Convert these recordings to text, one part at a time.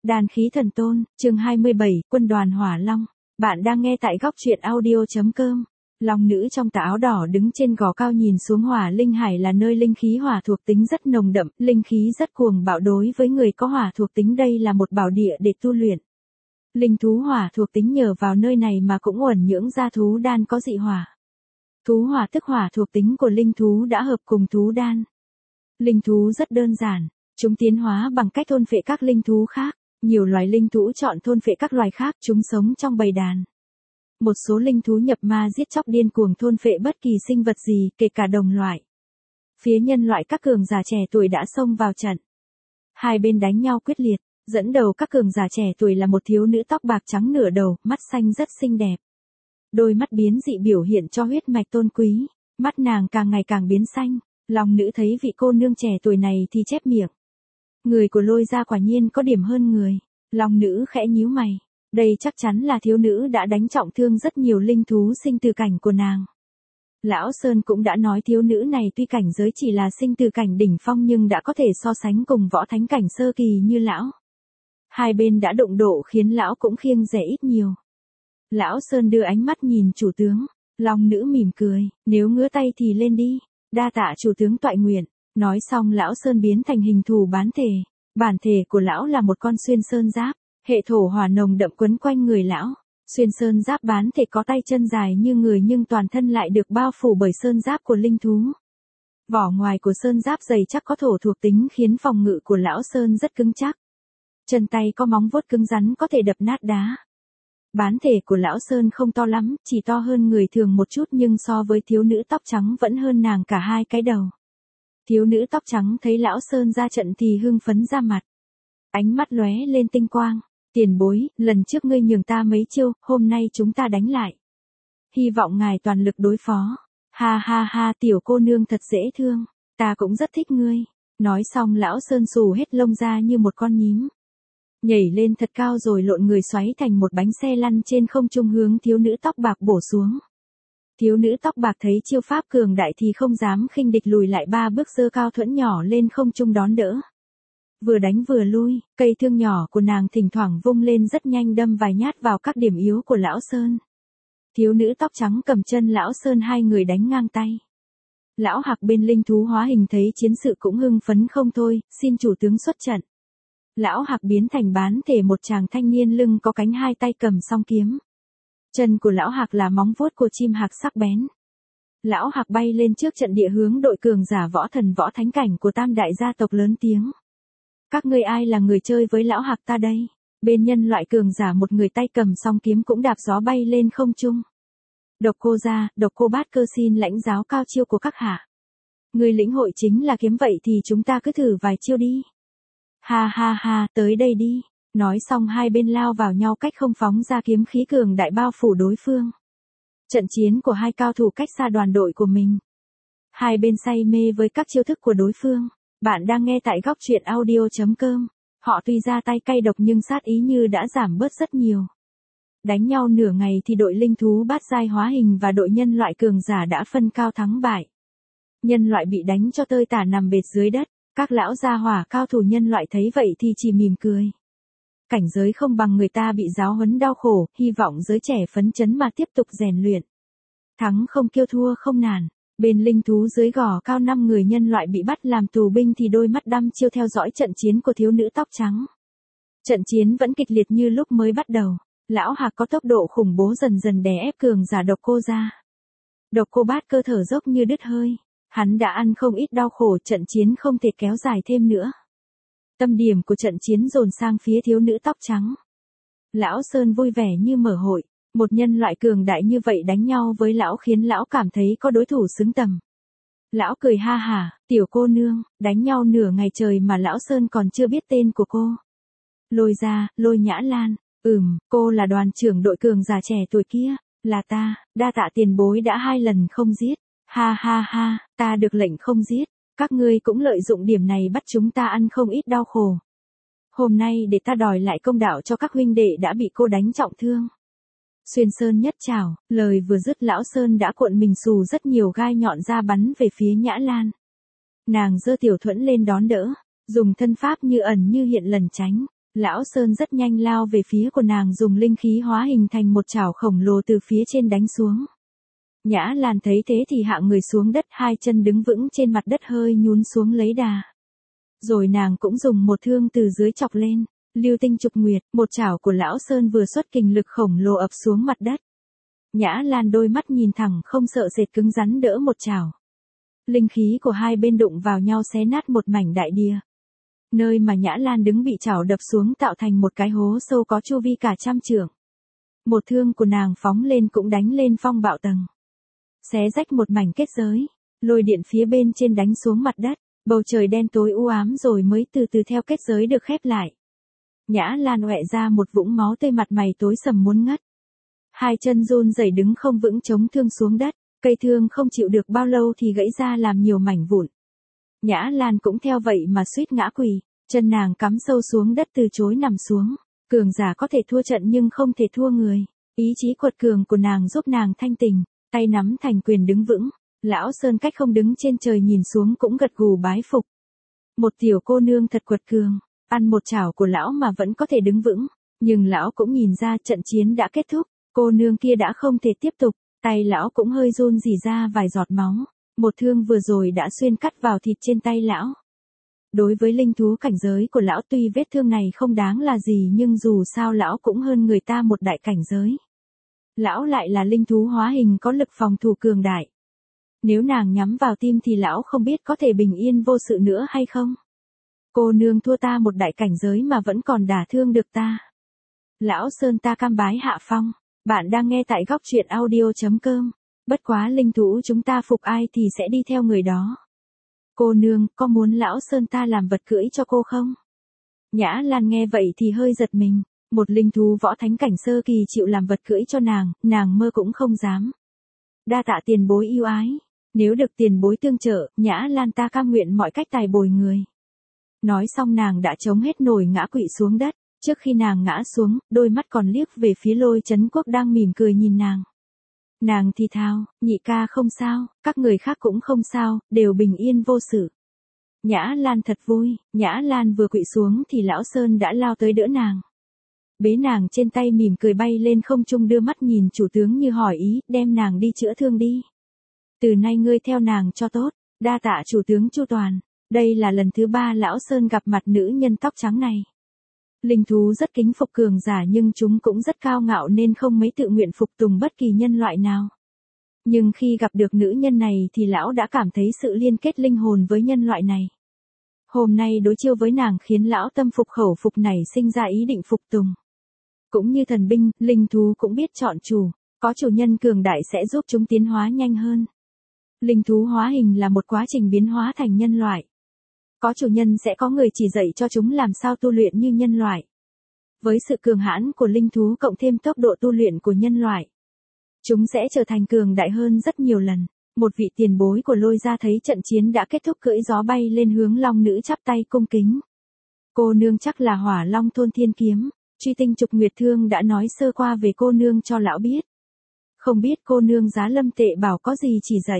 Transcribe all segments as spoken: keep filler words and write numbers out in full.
Đan khí thần tôn, chương hai mươi bảy, quân đoàn Hỏa Long. Bạn đang nghe tại góc truyện audio.com. Long nữ trong tà áo đỏ đứng trên gò cao nhìn xuống Hỏa Linh Hải là nơi linh khí hỏa thuộc tính rất nồng đậm, linh khí rất cuồng bạo đối với người có hỏa thuộc tính đây là một bảo địa để tu luyện. Linh thú hỏa thuộc tính nhờ vào nơi này mà cũng uẩn nhưỡng ra thú đan có dị hỏa. Thú hỏa tức hỏa thuộc tính của linh thú đã hợp cùng thú đan. Linh thú rất đơn giản, chúng tiến hóa bằng cách thôn phệ các linh thú khác. Nhiều loài linh thú chọn thôn phệ các loài khác, chúng sống trong bầy đàn. Một số linh thú nhập ma giết chóc điên cuồng thôn phệ bất kỳ sinh vật gì, kể cả đồng loại. Phía nhân loại các cường giả trẻ tuổi đã xông vào trận. Hai bên đánh nhau quyết liệt, dẫn đầu các cường giả trẻ tuổi là một thiếu nữ tóc bạc trắng nửa đầu, mắt xanh rất xinh đẹp. Đôi mắt biến dị biểu hiện cho huyết mạch tôn quý, mắt nàng càng ngày càng biến xanh. Long nữ thấy vị cô nương trẻ tuổi này thì chép miệng. Người của Lôi gia quả nhiên có điểm hơn người. Long nữ khẽ nhíu mày. Đây chắc chắn là thiếu nữ đã đánh trọng thương rất nhiều linh thú sinh từ cảnh của nàng. Lão Sơn cũng đã nói thiếu nữ này tuy cảnh giới chỉ là sinh từ cảnh đỉnh phong nhưng đã có thể so sánh cùng võ thánh cảnh sơ kỳ như lão. Hai bên đã đụng độ khiến lão cũng khiêng rẻ ít nhiều. Lão Sơn đưa ánh mắt nhìn chủ tướng. Long nữ mỉm cười. Nếu ngứa tay thì lên đi. Đa tạ chủ tướng toại nguyện. Nói xong lão Sơn biến thành hình thù bán thể. Bản thể của lão là một con xuyên sơn giáp. Hệ thổ hỏa nồng đậm quấn quanh người lão. Xuyên sơn giáp bán thể có tay chân dài như người nhưng toàn thân lại được bao phủ bởi sơn giáp của linh thú. Vỏ ngoài của sơn giáp dày chắc có thổ thuộc tính khiến phòng ngự của lão Sơn rất cứng chắc. Chân tay có móng vuốt cứng rắn có thể đập nát đá. Bán thể của lão Sơn không to lắm, chỉ to hơn người thường một chút nhưng so với thiếu nữ tóc trắng vẫn hơn nàng cả hai cái đầu. Thiếu nữ tóc trắng thấy lão Sơn ra trận thì hưng phấn ra mặt. Ánh mắt lóe lên tinh quang. Tiền bối, lần trước ngươi nhường ta mấy chiêu, hôm nay chúng ta đánh lại. Hy vọng ngài toàn lực đối phó. Ha ha ha, tiểu cô nương thật dễ thương. Ta cũng rất thích ngươi. Nói xong lão Sơn xù hết lông ra như một con nhím. Nhảy lên thật cao rồi lộn người xoáy thành một bánh xe lăn trên không trung hướng thiếu nữ tóc bạc bổ xuống. Thiếu nữ tóc bạc thấy chiêu pháp cường đại thì không dám khinh địch lùi lại ba bước giơ cao thuẫn nhỏ lên không trung đón đỡ. Vừa đánh vừa lui, cây thương nhỏ của nàng thỉnh thoảng vung lên rất nhanh đâm vài nhát vào các điểm yếu của lão Sơn. Thiếu nữ tóc trắng cầm chân lão Sơn hai người đánh ngang tay. Lão Hạc bên linh thú hóa hình thấy chiến sự cũng hưng phấn không thôi, xin chủ tướng xuất trận. Lão Hạc biến thành bán thể một chàng thanh niên lưng có cánh hai tay cầm song kiếm. Chân của lão Hạc là móng vuốt của chim hạc sắc bén. Lão Hạc bay lên trước trận địa hướng đội cường giả võ thần võ thánh cảnh của tam đại gia tộc lớn tiếng. Các ngươi ai là người chơi với lão Hạc ta đây? Bên nhân loại cường giả một người tay cầm song kiếm cũng đạp gió bay lên không trung. Độc Cô gia, Độc Cô Bát Cơ xin lãnh giáo cao chiêu của các hạ. Người lĩnh hội chính là kiếm vậy thì chúng ta cứ thử vài chiêu đi. Ha ha ha, tới đây đi. Nói xong hai bên lao vào nhau cách không phóng ra kiếm khí cường đại bao phủ đối phương. Trận chiến của hai cao thủ cách xa đoàn đội của mình. Hai bên say mê với các chiêu thức của đối phương. Bạn đang nghe tại góc truyện audio.com. Họ tuy ra tay cay độc nhưng sát ý như đã giảm bớt rất nhiều. Đánh nhau nửa ngày thì đội linh thú bát giai hóa hình và đội nhân loại cường giả đã phân cao thắng bại. Nhân loại bị đánh cho tơi tả nằm bệt dưới đất. Các lão gia hỏa cao thủ nhân loại thấy vậy thì chỉ mỉm cười. Cảnh giới không bằng người ta bị giáo huấn đau khổ, hy vọng giới trẻ phấn chấn mà tiếp tục rèn luyện. Thắng không kêu thua không nản. Bên linh thú dưới gò cao năm người nhân loại bị bắt làm tù binh thì đôi mắt đăm chiêu theo dõi trận chiến của thiếu nữ tóc trắng. Trận chiến vẫn kịch liệt như lúc mới bắt đầu. Lão Hạc có tốc độ khủng bố dần dần đè ép cường giả Độc Cô ra. Độc Cô Bát Cơ thở dốc như đứt hơi. Hắn đã ăn không ít đau khổ, trận chiến không thể kéo dài thêm nữa. Tâm điểm của trận chiến dồn sang phía thiếu nữ tóc trắng. Lão Sơn vui vẻ như mở hội. Một nhân loại cường đại như vậy đánh nhau với lão khiến lão cảm thấy có đối thủ xứng tầm. Lão cười ha hả, tiểu cô nương, đánh nhau nửa ngày trời mà lão Sơn còn chưa biết tên của cô. Lôi ra, Lôi Nhã Lan, ừm, cô là đoàn trưởng đội cường giả trẻ tuổi kia, là ta, đa tạ tiền bối đã hai lần không giết. Ha ha ha, ta được lệnh không giết, các ngươi cũng lợi dụng điểm này bắt chúng ta ăn không ít đau khổ. Hôm nay để ta đòi lại công đạo cho các huynh đệ đã bị cô đánh trọng thương. Xuyên Sơn nhất trảo, lời vừa dứt lão Sơn đã cuộn mình xù rất nhiều gai nhọn ra bắn về phía Nhã Lan. Nàng giơ tiểu thuẫn lên đón đỡ, dùng thân pháp như ẩn như hiện lần tránh. Lão Sơn rất nhanh lao về phía của nàng dùng linh khí hóa hình thành một chảo khổng lồ từ phía trên đánh xuống. Nhã Lan thấy thế thì hạ người xuống đất, hai chân đứng vững trên mặt đất hơi nhún xuống lấy đà. Rồi nàng cũng dùng một thương từ dưới chọc lên, lưu tinh trục nguyệt, một chảo của lão Sơn vừa xuất kình lực khổng lồ ập xuống mặt đất. Nhã Lan đôi mắt nhìn thẳng không sợ sệt cứng rắn đỡ một chảo. Linh khí của hai bên đụng vào nhau xé nát một mảnh đại địa. Nơi mà Nhã Lan đứng bị chảo đập xuống tạo thành một cái hố sâu có chu vi cả trăm trượng. Một thương của nàng phóng lên cũng đánh lên phong bạo tầng. Xé rách một mảnh kết giới, lôi điện phía bên trên đánh xuống mặt đất, bầu trời đen tối u ám rồi mới từ từ theo kết giới được khép lại. Nhã Lan hoẹ ra một vũng máu tươi, mặt mày tối sầm muốn ngất. Hai chân run rẩy đứng không vững chống thương xuống đất, cây thương không chịu được bao lâu thì gãy ra làm nhiều mảnh vụn. Nhã Lan cũng theo vậy mà suýt ngã quỳ, chân nàng cắm sâu xuống đất từ chối nằm xuống. Cường giả có thể thua trận nhưng không thể thua người. Ý chí quật cường của nàng giúp nàng thanh tình, tay nắm thành quyền đứng vững. Lão Sơn cách không đứng trên trời nhìn xuống cũng gật gù bái phục. Một tiểu cô nương thật quật cường, ăn một chảo của lão mà vẫn có thể đứng vững. Nhưng lão cũng nhìn ra trận chiến đã kết thúc, cô nương kia đã không thể tiếp tục, tay lão cũng hơi run rỉ ra vài giọt máu. Một thương vừa rồi đã xuyên cắt vào thịt trên tay lão. Đối với linh thú cảnh giới của lão tuy vết thương này không đáng là gì nhưng dù sao lão cũng hơn người ta một đại cảnh giới. Lão lại là linh thú hóa hình có lực phòng thủ cường đại. Nếu nàng nhắm vào tim thì lão không biết có thể bình yên vô sự nữa hay không. Cô nương thua ta một đại cảnh giới mà vẫn còn đả thương được ta. Lão Sơn ta cam bái hạ phong. Bạn đang nghe tại góc truyện audio chấm com. Bất quá linh thú chúng ta phục ai thì sẽ đi theo người đó. Cô nương, có muốn lão Sơn ta làm vật cưỡi cho cô không? Nhã Lan nghe vậy thì hơi giật mình. Một linh thú võ thánh cảnh sơ kỳ chịu làm vật cưỡi cho nàng, nàng mơ cũng không dám. Đa tạ tiền bối yêu ái. Nếu được tiền bối tương trợ, Nhã Lan ta cam nguyện mọi cách tài bồi người. Nói xong nàng đã chống hết nổi ngã quỵ xuống đất. Trước khi nàng ngã xuống, đôi mắt còn liếc về phía Lôi Chấn Quốc đang mỉm cười nhìn nàng. Nàng thì thào, nhị ca không sao, các người khác cũng không sao, đều bình yên vô sự. Nhã Lan thật vui, Nhã Lan vừa quỵ xuống thì lão Sơn đã lao tới đỡ nàng. Bế nàng trên tay mỉm cười bay lên không trung đưa mắt nhìn chủ tướng như hỏi ý, đem nàng đi chữa thương đi. Từ nay ngươi theo nàng cho tốt, đa tạ chủ tướng chu toàn. Đây là lần thứ ba lão Sơn gặp mặt nữ nhân tóc trắng này. Linh thú rất kính phục cường giả nhưng chúng cũng rất cao ngạo nên không mấy tự nguyện phục tùng bất kỳ nhân loại nào. Nhưng khi gặp được nữ nhân này thì lão đã cảm thấy sự liên kết linh hồn với nhân loại này. Hôm nay đối chiêu với nàng khiến lão tâm phục khẩu phục này sinh ra ý định phục tùng. Cũng như thần binh, linh thú cũng biết chọn chủ, có chủ nhân cường đại sẽ giúp chúng tiến hóa nhanh hơn. Linh thú hóa hình là một quá trình biến hóa thành nhân loại. Có chủ nhân sẽ có người chỉ dạy cho chúng làm sao tu luyện như nhân loại. Với sự cường hãn của linh thú cộng thêm tốc độ tu luyện của nhân loại, chúng sẽ trở thành cường đại hơn rất nhiều lần. Một vị tiền bối của Lôi gia thấy trận chiến đã kết thúc cưỡi gió bay lên hướng long nữ chắp tay cung kính. Cô nương chắc là Hỏa Long thôn thiên kiếm, truy tinh trục nguyệt thương đã nói sơ qua về cô nương cho lão biết. Không biết cô nương Giá Lâm Tệ bảo có gì chỉ dạy.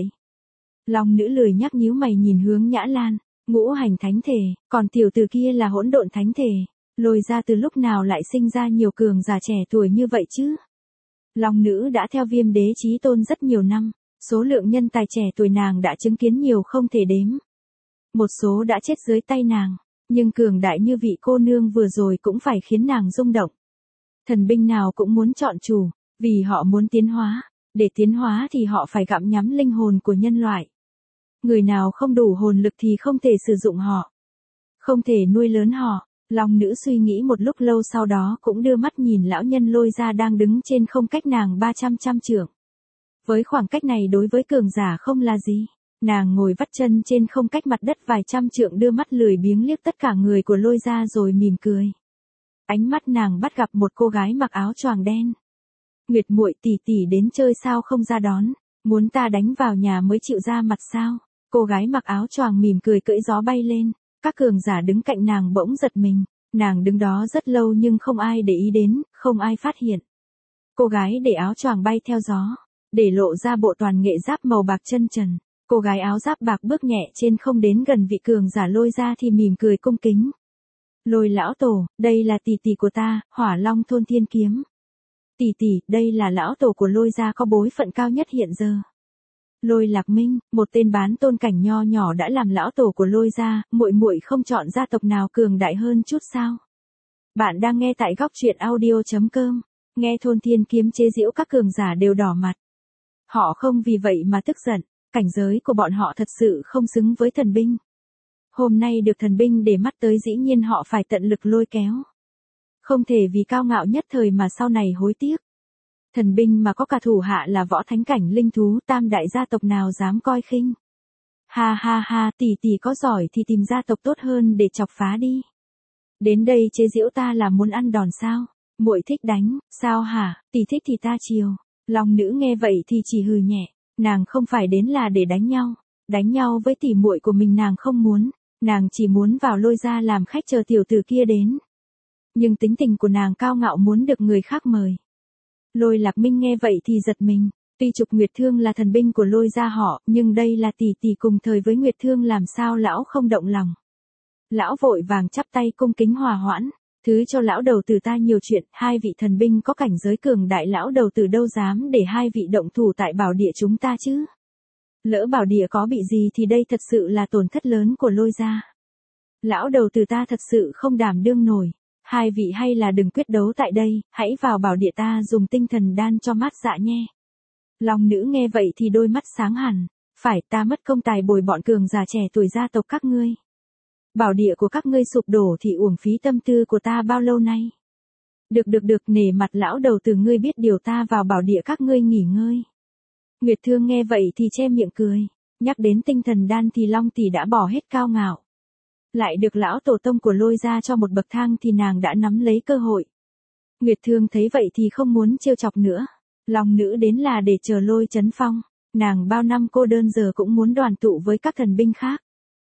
Long nữ lười nhắc nhíu mày nhìn hướng Nhã Lan. Ngũ hành thánh thể, còn tiểu tử kia là hỗn độn thánh thể. Lôi ra từ lúc nào lại sinh ra nhiều cường giả trẻ tuổi như vậy chứ? Long nữ đã theo Viêm đế chí tôn rất nhiều năm, số lượng nhân tài trẻ tuổi nàng đã chứng kiến nhiều không thể đếm. Một số đã chết dưới tay nàng, nhưng cường đại như vị cô nương vừa rồi cũng phải khiến nàng rung động. Thần binh nào cũng muốn chọn chủ, vì họ muốn tiến hóa, để tiến hóa thì họ phải gặm nhắm linh hồn của nhân loại. Người nào không đủ hồn lực thì không thể sử dụng họ, không thể nuôi lớn họ. Long nữ suy nghĩ một lúc lâu sau đó cũng đưa mắt nhìn lão nhân Lôi ra đang đứng trên không cách nàng ba trăm trăm trượng. Với khoảng cách này đối với cường giả không là gì. Nàng ngồi vắt chân trên không cách mặt đất vài trăm trượng đưa mắt lười biếng liếc tất cả người của Lôi ra rồi mỉm cười. Ánh mắt nàng bắt gặp một cô gái mặc áo choàng đen. Nguyệt muội tỷ tỷ đến chơi sao không ra đón, muốn ta đánh vào nhà mới chịu ra mặt sao? Cô gái mặc áo choàng mỉm cười cưỡi gió bay lên, các cường giả đứng cạnh nàng bỗng giật mình, nàng đứng đó rất lâu nhưng không ai để ý đến, không ai phát hiện. Cô gái để áo choàng bay theo gió, để lộ ra bộ toàn nghệ giáp màu bạc chân trần. Cô gái áo giáp bạc bước nhẹ trên không đến gần vị cường giả Lôi ra thì mỉm cười cung kính. Lôi lão tổ, đây là tỷ tỷ của ta, Hỏa Long thôn thiên kiếm. Tỷ tỷ, đây là lão tổ của Lôi gia có bối phận cao nhất hiện giờ. Lôi Lạc Minh, một tên bán tôn cảnh nho nhỏ đã làm lão tổ của Lôi gia, muội muội không chọn gia tộc nào cường đại hơn chút sao? Bạn đang nghe tại góc truyện audio chấm com, nghe thôn thiên kiếm chế giễu các cường giả đều đỏ mặt. Họ không vì vậy mà tức giận, cảnh giới của bọn họ thật sự không xứng với thần binh. Hôm nay được thần binh để mắt tới dĩ nhiên họ phải tận lực lôi kéo. Không thể vì cao ngạo nhất thời mà sau này hối tiếc. Thần binh mà có cả thủ hạ là võ thánh cảnh linh thú, tam đại gia tộc nào dám coi khinh. Ha ha ha, tỷ tỷ có giỏi thì tìm gia tộc tốt hơn để chọc phá đi. Đến đây chế giễu ta là muốn ăn đòn sao? Muội thích đánh, sao hả? Tỷ thích thì ta chiều. Long nữ nghe vậy thì chỉ hừ nhẹ, nàng không phải đến là để đánh nhau, đánh nhau với tỷ muội của mình nàng không muốn, nàng chỉ muốn vào Lôi gia làm khách chờ tiểu tử kia đến. Nhưng tính tình của nàng cao ngạo muốn được người khác mời. Lôi Lạc Minh nghe vậy thì giật mình, tuy Trục Nguyệt Thương là thần binh của Lôi gia họ, nhưng đây là tỷ tỷ cùng thời với Nguyệt Thương làm sao lão không động lòng. Lão vội vàng chắp tay cung kính hòa hoãn, thứ cho lão đầu tử ta nhiều chuyện, hai vị thần binh có cảnh giới cường đại lão đầu tử đâu dám để hai vị động thủ tại bảo địa chúng ta chứ. Lỡ bảo địa có bị gì thì đây thật sự là tổn thất lớn của Lôi gia. Lão đầu tử ta thật sự không đảm đương nổi, hai vị hay là đừng quyết đấu tại đây, hãy vào bảo địa ta dùng tinh thần đan cho mát dạ nhé. Long nữ nghe vậy thì đôi mắt sáng hẳn, phải ta mất công tài bồi bọn cường già trẻ tuổi gia tộc các ngươi. Bảo địa của các ngươi sụp đổ thì uổng phí tâm tư của ta bao lâu nay. Được được được, nể mặt lão đầu từ ngươi biết điều, ta vào bảo địa các ngươi nghỉ ngơi. Nguyệt Thương nghe vậy thì che miệng cười, nhắc đến tinh thần đan thì Long tỷ đã bỏ hết cao ngạo. Lại được lão tổ tông của Lôi gia cho một bậc thang thì nàng đã nắm lấy cơ hội. Nguyệt Thương thấy vậy thì không muốn trêu chọc nữa. Long nữ đến là để chờ Lôi Chấn Phong, nàng bao năm cô đơn giờ cũng muốn đoàn tụ với các thần binh khác.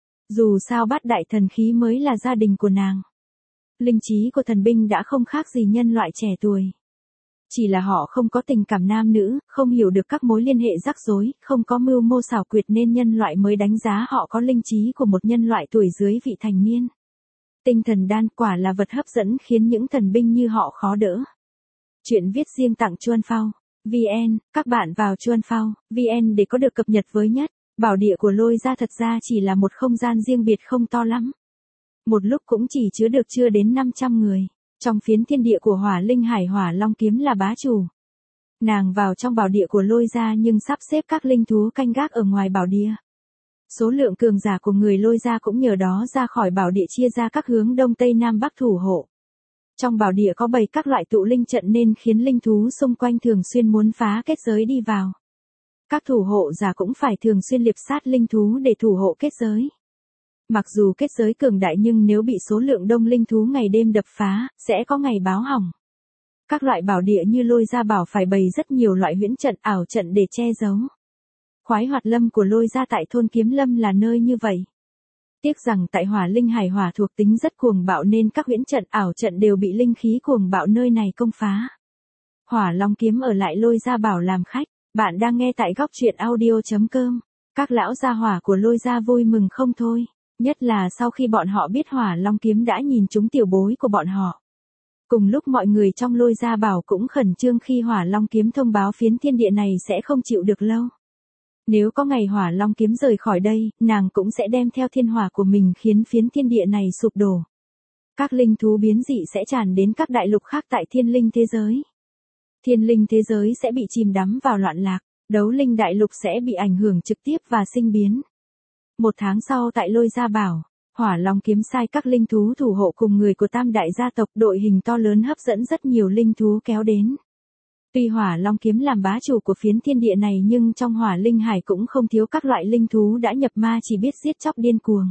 Dù sao bát đại thần khí mới là gia đình của nàng. Linh trí của thần binh đã không khác gì nhân loại trẻ tuổi. Chỉ là họ không có tình cảm nam nữ, không hiểu được các mối liên hệ rắc rối, không có mưu mô xảo quyệt nên nhân loại mới đánh giá họ có linh trí của một nhân loại tuổi dưới vị thành niên. Tinh thần đan quả là vật hấp dẫn khiến những thần binh như họ khó đỡ. Chuyện viết riêng tặng Chuan Phao vê en, các bạn vào Chuan Phao vê en để có được cập nhật mới nhất. Bảo địa của Lôi gia thật ra chỉ là một không gian riêng biệt không to lắm. Một lúc cũng chỉ chứa được chưa đến năm trăm người. Trong phiến thiên địa của Hỏa Linh Hải, Hỏa Long kiếm là bá chủ. Nàng vào trong bảo địa của Lôi gia nhưng sắp xếp các linh thú canh gác ở ngoài bảo địa. Số lượng cường giả của người Lôi gia cũng nhờ đó ra khỏi bảo địa chia ra các hướng đông tây nam bắc thủ hộ. Trong bảo địa có bày các loại tụ linh trận nên khiến linh thú xung quanh thường xuyên muốn phá kết giới đi vào. Các thủ hộ giả cũng phải thường xuyên liệp sát linh thú để thủ hộ kết giới. Mặc dù kết giới cường đại nhưng nếu bị số lượng đông linh thú ngày đêm đập phá, sẽ có ngày báo hỏng. Các loại bảo địa như Lôi gia bảo phải bày rất nhiều loại huyễn trận ảo trận để che giấu. Khoái hoạt lâm của Lôi gia tại thôn Kiếm Lâm là nơi như vậy. Tiếc rằng tại Hỏa Linh Hải hỏa thuộc tính rất cuồng bạo nên các huyễn trận ảo trận đều bị linh khí cuồng bạo nơi này công phá. Hỏa Long kiếm ở lại Lôi gia bảo làm khách. Bạn đang nghe tại góc truyện audio chấm com. Các lão gia hỏa của Lôi gia vui mừng không thôi, nhất là sau khi bọn họ biết Hỏa Long kiếm đã nhìn trúng tiểu bối của bọn họ. Cùng lúc mọi người trong Lôi gia bảo cũng khẩn trương khi Hỏa Long kiếm thông báo phiến thiên địa này sẽ không chịu được lâu. Nếu có ngày Hỏa Long kiếm rời khỏi đây, nàng cũng sẽ đem theo thiên hỏa của mình khiến phiến thiên địa này sụp đổ. Các linh thú biến dị sẽ tràn đến các đại lục khác tại thiên linh thế giới. Thiên linh thế giới sẽ bị chìm đắm vào loạn lạc, đấu linh đại lục sẽ bị ảnh hưởng trực tiếp và sinh biến. Một tháng sau tại Lôi gia bảo, Hỏa Long kiếm sai các linh thú thủ hộ cùng người của tam đại gia tộc, đội hình to lớn hấp dẫn rất nhiều linh thú kéo đến. Tuy Hỏa Long kiếm làm bá chủ của phiến thiên địa này nhưng trong Hỏa Linh Hải cũng không thiếu các loại linh thú đã nhập ma chỉ biết giết chóc điên cuồng.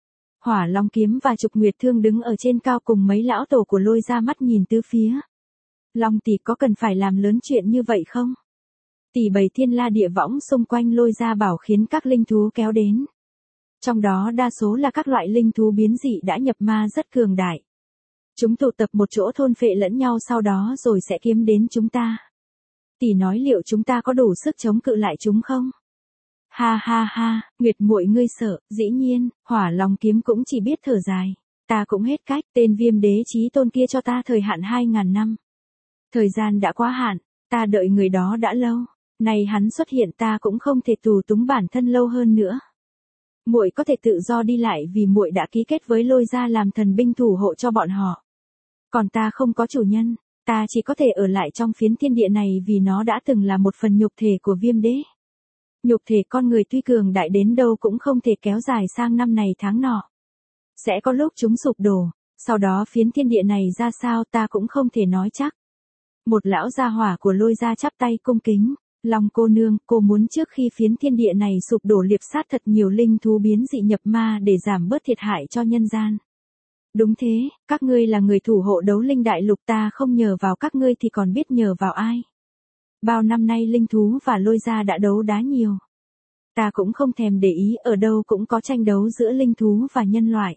Hỏa Long kiếm và Trục Nguyệt Thương đứng ở trên cao cùng mấy lão tổ của Lôi gia mắt nhìn tứ phía. Long tỷ có cần phải làm lớn chuyện như vậy không? Tỷ bày thiên la địa võng xung quanh Lôi gia bảo khiến các linh thú kéo đến. Trong đó đa số là các loại linh thú biến dị đã nhập ma rất cường đại. Chúng tụ tập một chỗ thôn phệ lẫn nhau sau đó rồi sẽ kiếm đến chúng ta. Tỷ nói liệu chúng ta có đủ sức chống cự lại chúng không? Ha ha ha, Nguyệt muội ngươi sợ, dĩ nhiên, Hỏa Long kiếm cũng chỉ biết thở dài. Ta cũng hết cách, tên Viêm Đế Chí Tôn kia cho ta thời hạn hai ngàn năm. Thời gian đã quá hạn, ta đợi người đó đã lâu, nay hắn xuất hiện ta cũng không thể tù túng bản thân lâu hơn nữa. Muội có thể tự do đi lại vì muội đã ký kết với Lôi gia làm thần binh thủ hộ cho bọn họ. Còn ta không có chủ nhân, ta chỉ có thể ở lại trong phiến thiên địa này vì nó đã từng là một phần nhục thể của Viêm Đế. Nhục thể con người tuy cường đại đến đâu cũng không thể kéo dài sang năm này tháng nọ. Sẽ có lúc chúng sụp đổ, sau đó phiến thiên địa này ra sao ta cũng không thể nói chắc. Một lão gia hỏa của Lôi gia chắp tay cung kính, Long cô nương, cô muốn trước khi phiến thiên địa này sụp đổ liệp sát thật nhiều linh thú biến dị nhập ma để giảm bớt thiệt hại cho nhân gian. Đúng thế, các ngươi là người thủ hộ đấu linh đại lục, ta không nhờ vào các ngươi thì còn biết nhờ vào ai. Bao năm nay linh thú và Lôi gia đã đấu đá nhiều. Ta cũng không thèm để ý, ở đâu cũng có tranh đấu giữa linh thú và nhân loại.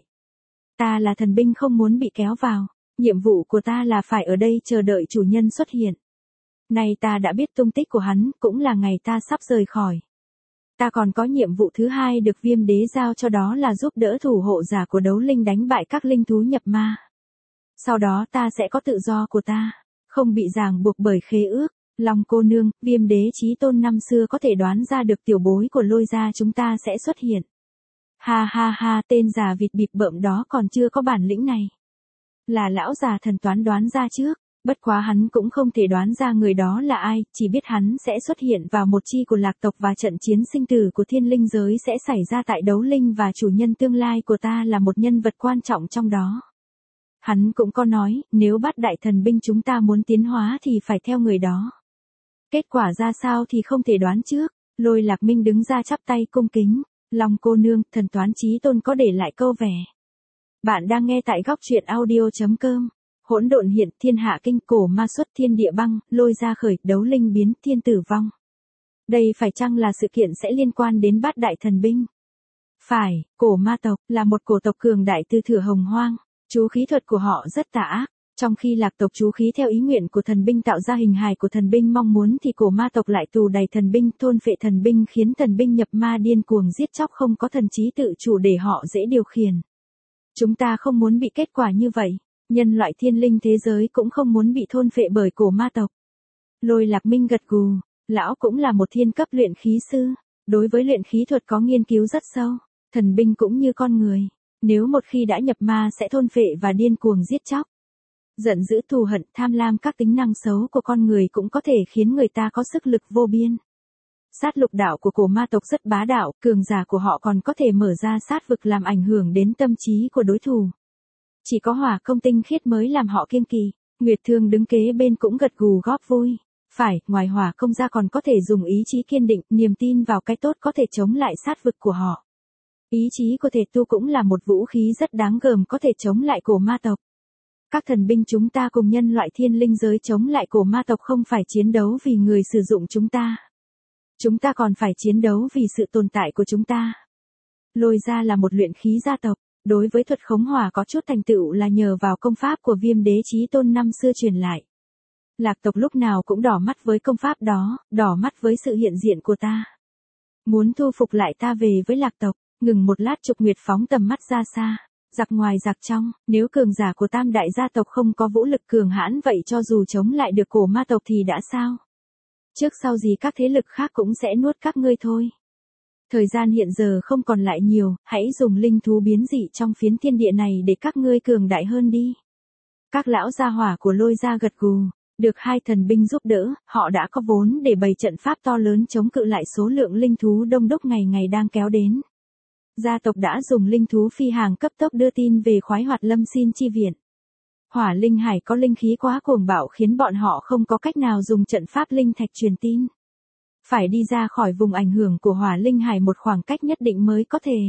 Ta là thần binh không muốn bị kéo vào, nhiệm vụ của ta là phải ở đây chờ đợi chủ nhân xuất hiện. Nay ta đã biết tung tích của hắn, cũng là ngày ta sắp rời khỏi. Ta còn có nhiệm vụ thứ hai được Viêm Đế giao cho, đó là giúp đỡ thủ hộ giả của đấu linh đánh bại các linh thú nhập ma. Sau đó ta sẽ có tự do của ta, không bị ràng buộc bởi khế ước. Long cô nương, Viêm Đế Chí Tôn năm xưa có thể đoán ra được tiểu bối của Lôi gia chúng ta sẽ xuất hiện. Ha ha ha, tên già vịt bịp bợm đó còn chưa có bản lĩnh này. Là lão già thần toán đoán ra trước, bất quá hắn cũng không thể đoán ra người đó là ai, chỉ biết hắn sẽ xuất hiện vào một chi của lạc tộc và trận chiến sinh tử của thiên linh giới sẽ xảy ra tại đấu linh và chủ nhân tương lai của ta là một nhân vật quan trọng trong đó. Hắn cũng có nói, nếu bắt đại thần binh chúng ta muốn tiến hóa thì phải theo người đó. Kết quả ra sao thì không thể đoán trước. Lôi Lạc Minh đứng ra chắp tay cung kính, Long cô nương, thần toán Chí Tôn có để lại câu vẻ. Bạn đang nghe tại góc truyện audio chấm com. Hỗn độn hiện, thiên hạ kinh, cổ ma xuất, thiên địa băng, Lôi gia khởi, đấu linh biến, thiên tử vong. Đây phải chăng là sự kiện sẽ liên quan đến bát đại thần binh? Phải, cổ ma tộc là một cổ tộc cường đại từ Thửa Hồng Hoang, chú khí thuật của họ rất tà ác. Trong khi lạc tộc chú khí theo ý nguyện của thần binh tạo ra hình hài của thần binh mong muốn thì cổ ma tộc lại tù đầy thần binh, thôn phệ thần binh khiến thần binh nhập ma điên cuồng giết chóc không có thần trí tự chủ để họ dễ điều khiển. Chúng ta không muốn bị kết quả như vậy, nhân loại thiên linh thế giới cũng không muốn bị thôn phệ bởi cổ ma tộc. Lôi Lạc Minh gật gù, lão cũng là một thiên cấp luyện khí sư, đối với luyện khí thuật có nghiên cứu rất sâu, thần binh cũng như con người, nếu một khi đã nhập ma sẽ thôn phệ và điên cuồng giết chóc. Giận dữ, thù hận, tham lam, các tính năng xấu của con người cũng có thể khiến người ta có sức lực vô biên. Sát lục đạo của cổ ma tộc rất bá đạo, cường giả của họ còn có thể mở ra sát vực làm ảnh hưởng đến tâm trí của đối thủ. Chỉ có hỏa công tinh khiết mới làm họ kiêng kỵ. Nguyệt Thương đứng kế bên cũng gật gù góp vui. Phải, ngoài hỏa công ra còn có thể dùng ý chí kiên định, niềm tin vào cái tốt có thể chống lại sát vực của họ. Ý chí của thể tu cũng là một vũ khí rất đáng gờm có thể chống lại cổ ma tộc. Các thần binh chúng ta cùng nhân loại thiên linh giới chống lại cổ ma tộc không phải chiến đấu vì người sử dụng chúng ta. Chúng ta còn phải chiến đấu vì sự tồn tại của chúng ta. Lôi gia là một luyện khí gia tộc, đối với thuật khống hỏa có chút thành tựu là nhờ vào công pháp của Viêm Đế Chí Tôn năm xưa truyền lại. Lạc tộc lúc nào cũng đỏ mắt với công pháp đó, đỏ mắt với sự hiện diện của ta. Muốn thu phục lại ta về với lạc tộc, ngừng một lát Trục Nguyệt phóng tầm mắt ra xa. Giặc ngoài giặc trong, nếu cường giả của tam đại gia tộc không có vũ lực cường hãn vậy cho dù chống lại được cổ ma tộc thì đã sao? Trước sau gì các thế lực khác cũng sẽ nuốt các ngươi thôi. Thời gian hiện giờ không còn lại nhiều, hãy dùng linh thú biến dị trong phiến thiên địa này để các ngươi cường đại hơn đi. Các lão gia hỏa của Lôi gia gật gù, được hai thần binh giúp đỡ, họ đã có vốn để bày trận pháp to lớn chống cự lại số lượng linh thú đông đúc ngày ngày đang kéo đến. Gia tộc đã dùng linh thú phi hàng cấp tốc đưa tin về Khoái Hoạt Lâm xin chi viện. Hỏa linh hải có linh khí quá cuồng bạo khiến bọn họ không có cách nào dùng trận pháp linh thạch truyền tin. Phải đi ra khỏi vùng ảnh hưởng của hỏa linh hải một khoảng cách nhất định mới có thể.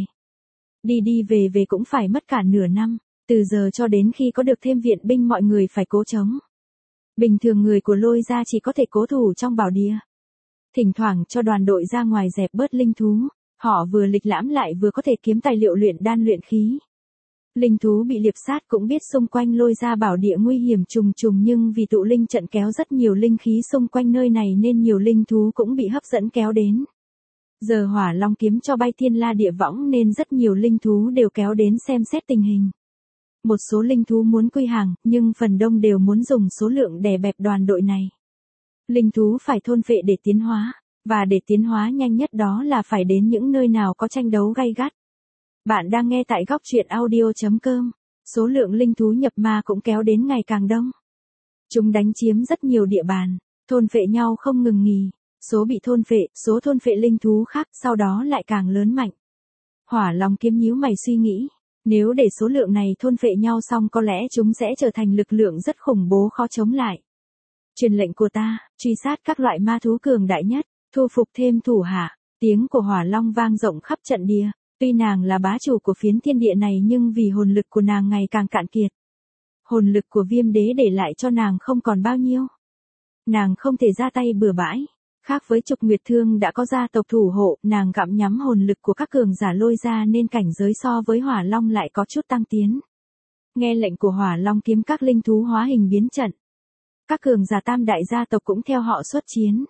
Đi đi về về cũng phải mất cả nửa năm, từ giờ cho đến khi có được thêm viện binh mọi người phải cố chống. Bình thường người của Lôi gia chỉ có thể cố thủ trong bảo địa. Thỉnh thoảng cho đoàn đội ra ngoài dẹp bớt linh thú. Họ vừa lịch lãm lại vừa có thể kiếm tài liệu luyện đan luyện khí. Linh thú bị liệp sát cũng biết xung quanh Lôi gia bảo địa nguy hiểm trùng trùng nhưng vì tụ linh trận kéo rất nhiều linh khí xung quanh nơi này nên nhiều linh thú cũng bị hấp dẫn kéo đến. Giờ Hỏa Long kiếm cho bay thiên la địa võng nên rất nhiều linh thú đều kéo đến xem xét tình hình. Một số linh thú muốn quy hàng, nhưng phần đông đều muốn dùng số lượng đè bẹp đoàn đội này. Linh thú phải thôn phệ để tiến hóa, và để tiến hóa nhanh nhất đó là phải đến những nơi nào có tranh đấu gay gắt. Bạn đang nghe tại góc truyện audio chấm com. Số lượng linh thú nhập ma cũng kéo đến ngày càng đông. Chúng đánh chiếm rất nhiều địa bàn, thôn phệ nhau không ngừng nghỉ. Số bị thôn phệ, số thôn phệ linh thú khác sau đó lại càng lớn mạnh. Hỏa Long Kiếm nhíu mày suy nghĩ. Nếu để số lượng này thôn phệ nhau xong có lẽ chúng sẽ trở thành lực lượng rất khủng bố khó chống lại. Truyền lệnh của ta, truy sát các loại ma thú cường đại nhất, thu phục thêm thủ hạ. Tiếng của Hỏa Long vang rộng khắp trận địa. Tuy nàng là bá chủ của phiến thiên địa này nhưng vì hồn lực của nàng ngày càng cạn kiệt. Hồn lực của Viêm Đế để lại cho nàng không còn bao nhiêu. Nàng không thể ra tay bừa bãi. Khác với Trục Nguyệt Thương đã có gia tộc thủ hộ, nàng gặm nhắm hồn lực của các cường giả lôi ra nên cảnh giới so với Hỏa Long lại có chút tăng tiến. Nghe lệnh của Hỏa Long Kiếm các linh thú hóa hình biến trận. Các cường giả tam đại gia tộc cũng theo họ xuất chiến.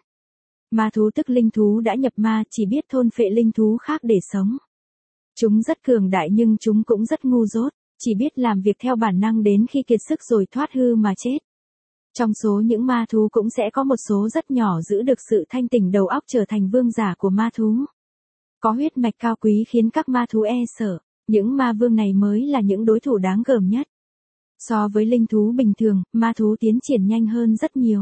Ma thú tức linh thú đã nhập ma chỉ biết thôn phệ linh thú khác để sống. Chúng rất cường đại nhưng chúng cũng rất ngu dốt, chỉ biết làm việc theo bản năng đến khi kiệt sức rồi thoát hư mà chết. Trong số những ma thú cũng sẽ có một số rất nhỏ giữ được sự thanh tỉnh đầu óc trở thành vương giả của ma thú. Có huyết mạch cao quý khiến các ma thú e sợ, những ma vương này mới là những đối thủ đáng gờm nhất. So với linh thú bình thường, ma thú tiến triển nhanh hơn rất nhiều.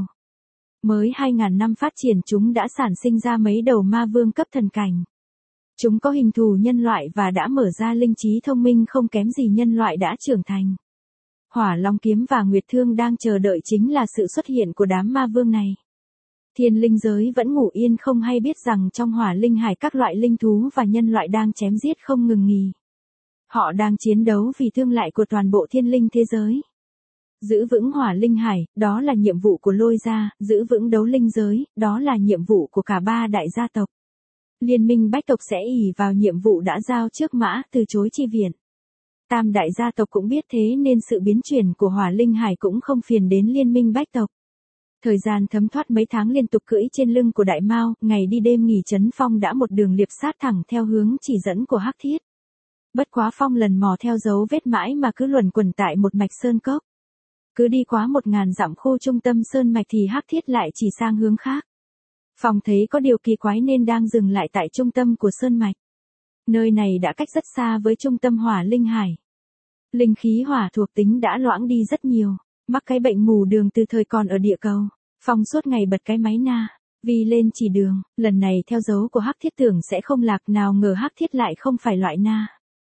Mới hai nghìn năm phát triển chúng đã sản sinh ra mấy đầu ma vương cấp thần cảnh. Chúng có hình thù nhân loại và đã mở ra linh trí thông minh không kém gì nhân loại đã trưởng thành. Hỏa Long Kiếm và Nguyệt Thương đang chờ đợi chính là sự xuất hiện của đám ma vương này. Thiên linh giới vẫn ngủ yên không hay biết rằng trong hỏa linh hải các loại linh thú và nhân loại đang chém giết không ngừng nghỉ. Họ đang chiến đấu vì tương lai của toàn bộ thiên linh thế giới. Giữ vững hỏa linh hải, đó là nhiệm vụ của lôi gia, giữ vững đấu linh giới, đó là nhiệm vụ của cả ba đại gia tộc. Liên minh bách tộc sẽ ỷ vào nhiệm vụ đã giao trước mã từ chối chi viện. Tam đại gia tộc cũng biết thế nên sự biến chuyển của hỏa linh hải cũng không phiền đến liên minh bách tộc. Thời gian thấm thoát mấy tháng liên tục cưỡi trên lưng của đại mao, ngày đi đêm nghỉ Trấn Phong đã một đường liệp sát thẳng theo hướng chỉ dẫn của Hắc Thiết. Bất quá Phong lần mò theo dấu vết mãi mà cứ luẩn quẩn tại một mạch sơn cốc. Cứ đi quá một ngàn dặm khu trung tâm sơn mạch thì Hắc Thiết lại chỉ sang hướng khác. Phong thấy có điều kỳ quái nên đang dừng lại tại trung tâm của sơn mạch. Nơi này đã cách rất xa với trung tâm hỏa linh hải. Linh khí hỏa thuộc tính đã loãng đi rất nhiều, mắc cái bệnh mù đường từ thời còn ở địa cầu. Phong suốt ngày bật cái máy na, vì lên chỉ đường, lần này theo dấu của Hắc Thiết tưởng sẽ không lạc, nào ngờ Hắc Thiết lại không phải loại na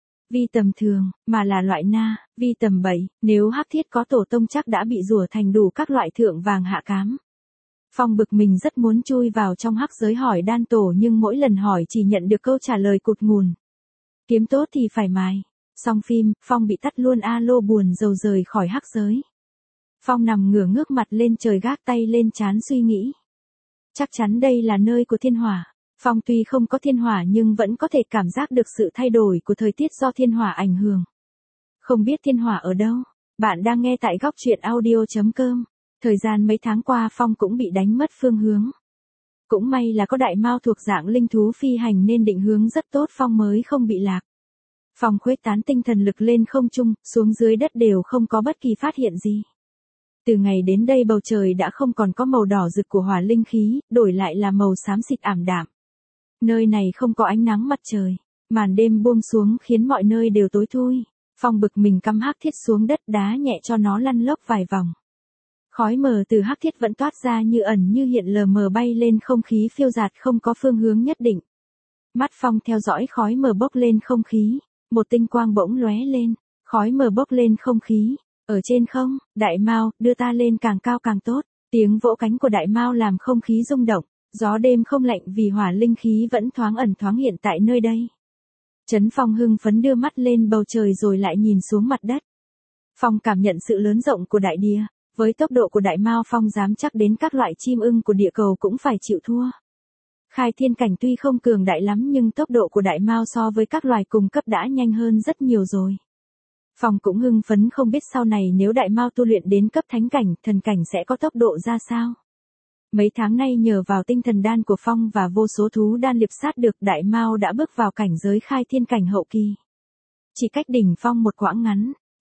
vi tầm thường, mà là loại na vi tầm bảy, nếu Hắc Thiết có tổ tông chắc đã bị rủa thành đủ các loại thượng vàng hạ cám. Phong bực mình rất muốn chui vào trong hắc giới hỏi đan tổ nhưng mỗi lần hỏi chỉ nhận được câu trả lời cụt ngùn. Kiếm tốt thì phải mài. Xong phim, Phong bị tắt luôn alo buồn rầu rời khỏi hắc giới. Phong nằm ngửa ngước mặt lên trời gác tay lên trán suy nghĩ. Chắc chắn đây là nơi của thiên hỏa. Phong tuy không có thiên hỏa nhưng vẫn có thể cảm giác được sự thay đổi của thời tiết do thiên hỏa ảnh hưởng. Không biết thiên hỏa ở đâu? Bạn đang nghe tại góc truyện audio chấm com. Thời gian mấy tháng qua Phong cũng bị đánh mất phương hướng. Cũng may là có đại mao thuộc dạng linh thú phi hành nên định hướng rất tốt Phong mới không bị lạc. Phong khuếch tán tinh thần lực lên không trung, xuống dưới đất đều không có bất kỳ phát hiện gì. Từ ngày đến đây bầu trời đã không còn có màu đỏ rực của hỏa linh khí, đổi lại là màu xám xịt ảm đạm. Nơi này không có ánh nắng mặt trời, màn đêm buông xuống khiến mọi nơi đều tối thui. Phong bực mình cắm Hắc Thiết xuống đất đá nhẹ cho nó lăn lóc vài vòng. Khói mờ từ Hắc Thiết vẫn toát ra như ẩn như hiện lờ mờ bay lên không khí phiêu dạt không có phương hướng nhất định. Mắt Phong theo dõi khói mờ bốc lên không khí, một tinh quang bỗng lóe lên, khói mờ bốc lên không khí, ở trên không, đại mao, đưa ta lên càng cao càng tốt, tiếng vỗ cánh của đại mao làm không khí rung động, gió đêm không lạnh vì hỏa linh khí vẫn thoáng ẩn thoáng hiện tại nơi đây. Trấn Phong hưng phấn đưa mắt lên bầu trời rồi lại nhìn xuống mặt đất. Phong cảm nhận sự lớn rộng của đại địa. Với tốc độ của đại mao Phong dám chắc đến các loại chim ưng của địa cầu cũng phải chịu thua. Khai thiên cảnh tuy không cường đại lắm nhưng tốc độ của đại mao so với các loài cùng cấp đã nhanh hơn rất nhiều rồi. Phong cũng hưng phấn không biết sau này nếu đại mao tu luyện đến cấp thánh cảnh, thần cảnh sẽ có tốc độ ra sao. Mấy tháng nay nhờ vào tinh thần đan của Phong và vô số thú đan liệp sát được, đại mao đã bước vào cảnh giới khai thiên cảnh hậu kỳ. Chỉ cách đỉnh Phong một quãng ngắn,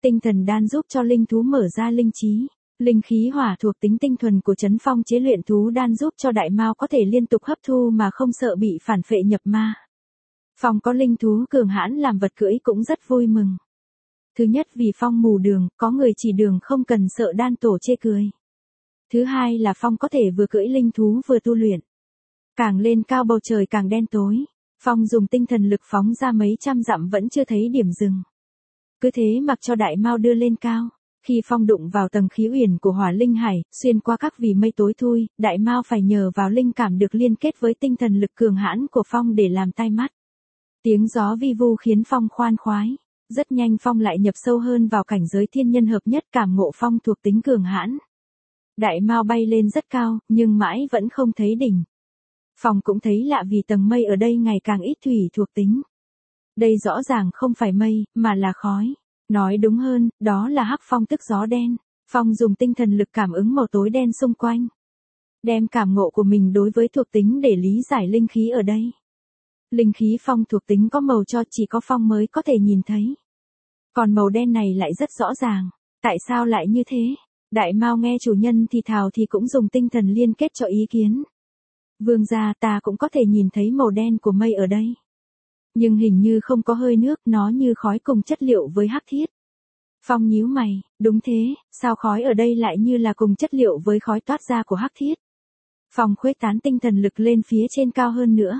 Tinh thần đan giúp cho linh thú mở ra linh trí. Linh khí hỏa thuộc tính tinh thuần của Trấn Phong chế luyện thú đan giúp cho đại mao có thể liên tục hấp thu mà không sợ bị phản phệ nhập ma. Phong có linh thú cường hãn làm vật cưỡi cũng rất vui mừng. Thứ nhất vì Phong mù đường, có người chỉ đường không cần sợ đan tổ chê cười. Thứ hai là Phong có thể vừa cưỡi linh thú vừa tu luyện. Càng lên cao bầu trời càng đen tối. Phong dùng tinh thần lực phóng ra mấy trăm dặm vẫn chưa thấy điểm dừng. Cứ thế mặc cho đại mao đưa lên cao. Khi Phong đụng vào tầng khí uyển của hỏa linh hải, xuyên qua các vì mây tối thui, đại mao phải nhờ vào linh cảm được liên kết với tinh thần lực cường hãn của Phong để làm tai mắt. Tiếng gió vi vu khiến Phong khoan khoái. Rất nhanh Phong lại nhập sâu hơn vào cảnh giới thiên nhân hợp nhất, cảm ngộ Phong thuộc tính cường hãn. Đại mao bay lên rất cao, nhưng mãi vẫn không thấy đỉnh. Phong cũng thấy lạ vì tầng mây ở đây ngày càng ít thủy thuộc tính. Đây rõ ràng không phải mây, mà là khói. Nói đúng hơn, đó là hắc phong tức gió đen. Phong dùng tinh thần lực cảm ứng màu tối đen xung quanh. Đem cảm ngộ của mình đối với thuộc tính để lý giải linh khí ở đây. Linh khí Phong thuộc tính có màu cho chỉ có Phong mới có thể nhìn thấy. Còn màu đen này lại rất rõ ràng. Tại sao lại như thế? Đại mao nghe chủ nhân thì thào thì cũng dùng tinh thần liên kết cho ý kiến. Vương gia, ta cũng có thể nhìn thấy màu đen của mây ở đây. Nhưng hình như không có hơi nước, nó như khói cùng chất liệu với hắc thiết. Phong nhíu mày, đúng thế, sao khói ở đây lại như là cùng chất liệu với khói toát ra của hắc thiết. Phong khuếch tán tinh thần lực lên phía trên cao hơn nữa.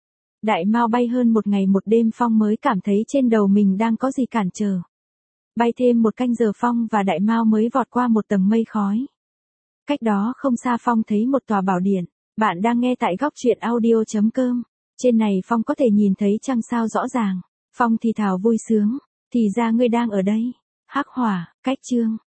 Đại mao bay hơn một ngày một đêm Phong mới cảm thấy trên đầu mình đang có gì cản trở. Bay thêm một canh giờ Phong và đại mao mới vọt qua một tầng mây khói. Cách đó không xa Phong thấy một tòa bảo điện. Bạn đang nghe tại góc truyện audio chấm com. Trên này Phong có thể nhìn thấy trăng sao rõ ràng. Phong thì thào vui sướng. Thì ra ngươi đang ở đây. Hắc hỏa, cách chương.